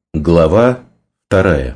Глава 2.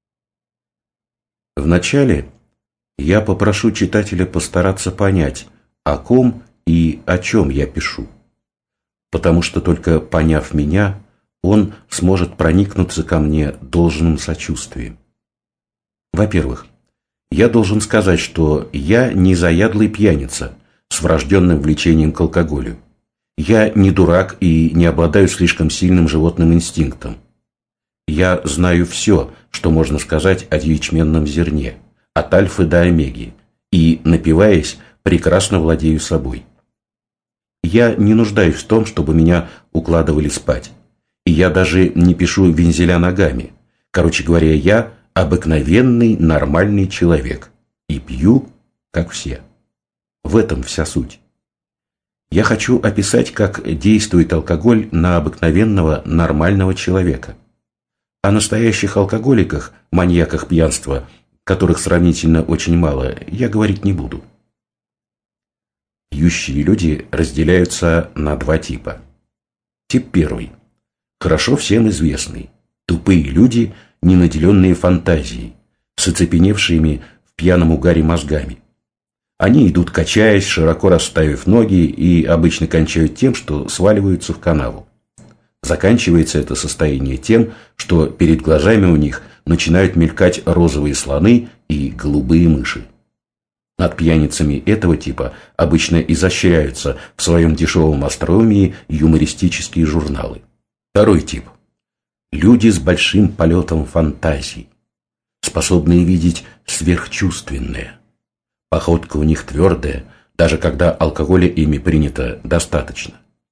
Вначале я попрошу читателя постараться понять, о ком и о чем я пишу, потому что только поняв меня, он сможет проникнуться ко мне должным сочувствием. Во-первых, я должен сказать, что я не заядлый пьяница с врожденным влечением к алкоголю. Я не дурак и не обладаю слишком сильным животным инстинктом. Я знаю все, что можно сказать о ячменном зерне, от альфы до омеги, и, напиваясь, прекрасно владею собой. Я не нуждаюсь в том, чтобы меня укладывали спать, и я даже не пишу вензеля ногами. Короче говоря, я обыкновенный нормальный человек и пью, как все. В этом вся суть. Я хочу описать, как действует алкоголь на обыкновенного нормального человека. О настоящих алкоголиках, маньяках пьянства, которых сравнительно очень мало, я говорить не буду. Пьющие люди разделяются на два типа. Тип первый. Хорошо всем известный. Тупые люди, не наделенные фантазией, с оцепеневшими в пьяном угаре мозгами. Они идут качаясь, широко расставив ноги, и обычно кончают тем, что сваливаются в канаву. Заканчивается это состояние тем, что перед глазами у них начинают мелькать розовые слоны и голубые мыши. Над пьяницами этого типа обычно изощряются в своем дешевом остроумии юмористические журналы. Второй тип. Люди с большим полетом фантазий, способные видеть сверхчувственное. Походка у них твердая, даже когда алкоголя ими принято достаточно.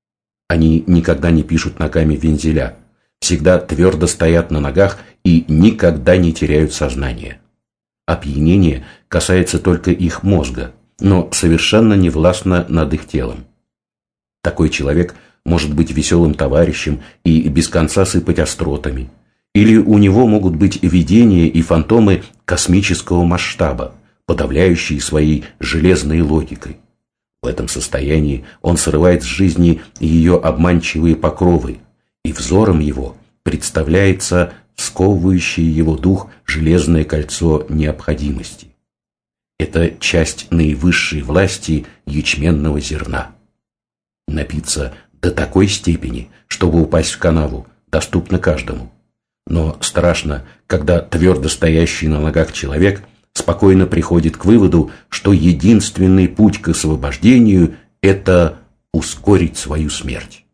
Они никогда не пишут ногами вензеля, всегда твердо стоят на ногах и никогда не теряют сознание. Опьянение касается только их мозга, но совершенно не властно над их телом. Такой человек может быть веселым товарищем и без конца сыпать остротами, или у него могут быть видения и фантомы космического масштаба, подавляющие своей железной логикой. В этом состоянии он срывает с жизни ее обманчивые покровы, и взором его представляется сковывающее его дух железное кольцо необходимости. Это часть наивысшей власти ячменного зерна. Напиться до такой степени, чтобы упасть в канаву, доступно каждому. Но страшно, когда твердо стоящий на ногах человек спокойно приходит к выводу, что единственный путь к освобождению – это ускорить свою смерть.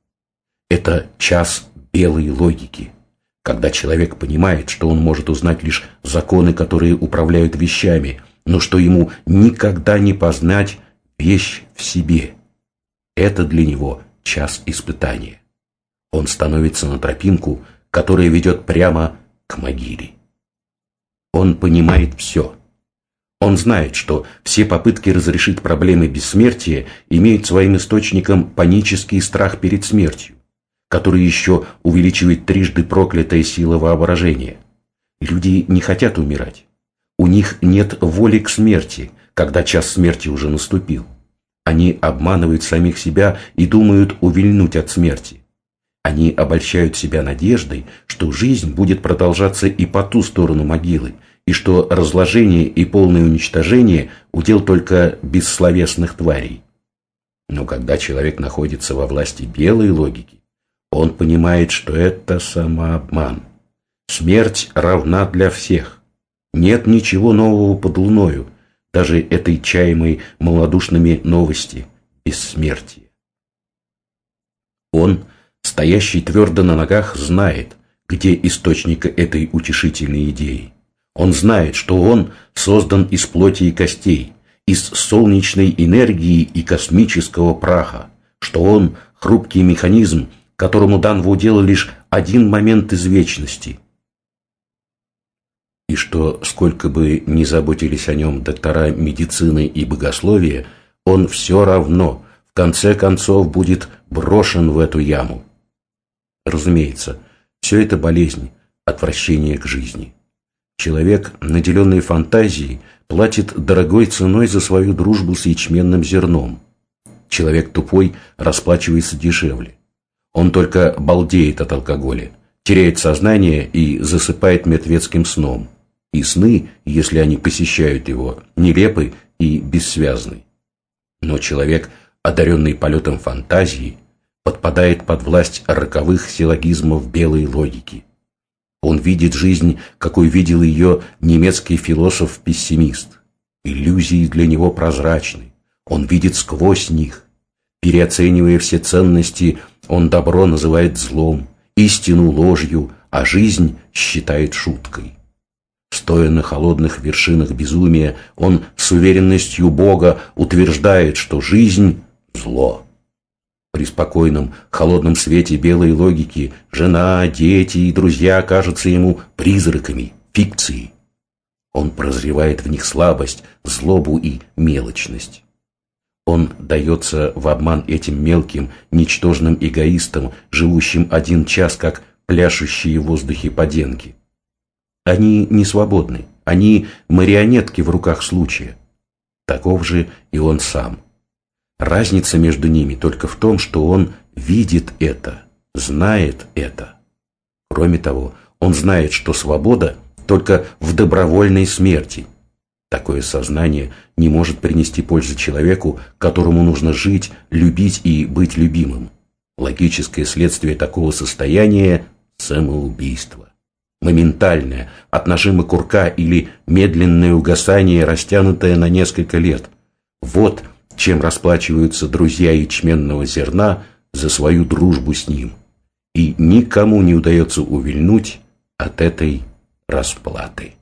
Это час белой логики, когда человек понимает, что он может узнать лишь законы, которые управляют вещами, но что ему никогда не познать вещь в себе. Это для него час испытания. Он становится на тропинку, которая ведет прямо к могиле. Он понимает все. Он знает, что все попытки разрешить проблемы бессмертия имеют своим источником панический страх перед смертью, который еще увеличивает трижды проклятая сила воображения. Люди не хотят умирать. У них нет воли к смерти, когда час смерти уже наступил. Они обманывают самих себя и думают увильнуть от смерти. Они обольщают себя надеждой, что жизнь будет продолжаться и по ту сторону могилы, и что разложение и полное уничтожение – удел только бессловесных тварей. Но когда человек находится во власти белой логики, он понимает, что это самообман. Смерть равна для всех. Нет ничего нового под луною, даже этой чаемой малодушными новости бессмертия. Он, стоящий твердо на ногах, знает, где источник этой утешительной идеи. Он знает, что он создан из плоти и костей, из солнечной энергии и космического праха, что он хрупкий механизм, которому дан в удел лишь один момент из вечности. И что, сколько бы ни заботились о нем доктора медицины и богословия, он все равно, в конце концов, будет брошен в эту яму. Разумеется, все это болезнь, отвращение к жизни. Человек, наделенный фантазией, платит дорогой ценой за свою дружбу с ячменным зерном. Человек тупой расплачивается дешевле. Он только балдеет от алкоголя, теряет сознание и засыпает мертвецким сном. И сны, если они посещают его, нелепы и бессвязны. Но человек, одаренный полетом фантазии, подпадает под власть роковых силлогизмов белой логики. Он видит жизнь, какой видел ее немецкий философ-пессимист. Иллюзии для него прозрачны, он видит сквозь них. Переоценивая все ценности, он добро называет злом, истину ложью, а жизнь считает шуткой. Стоя на холодных вершинах безумия, он с уверенностью Бога утверждает, что жизнь – зло. При спокойном, холодном свете белой логики жена, дети и друзья кажутся ему призраками, фикцией. Он прозревает в них слабость, злобу и мелочность. Он дается в обман этим мелким, ничтожным эгоистам, живущим один час, как пляшущие в воздухе поденки. Они не свободны, они марионетки в руках случая. Таков же и он сам. Разница между ними только в том, что он видит это, знает это. Кроме того, он знает, что свобода только в добровольной смерти. Такое сознание не может принести пользы человеку, которому нужно жить, любить и быть любимым. Логическое следствие такого состояния – самоубийство. Моментальное, от нажима курка или медленное угасание, растянутое на несколько лет. Вот чем расплачиваются друзья ячменного зерна за свою дружбу с ним. И никому не удается увильнуть от этой расплаты.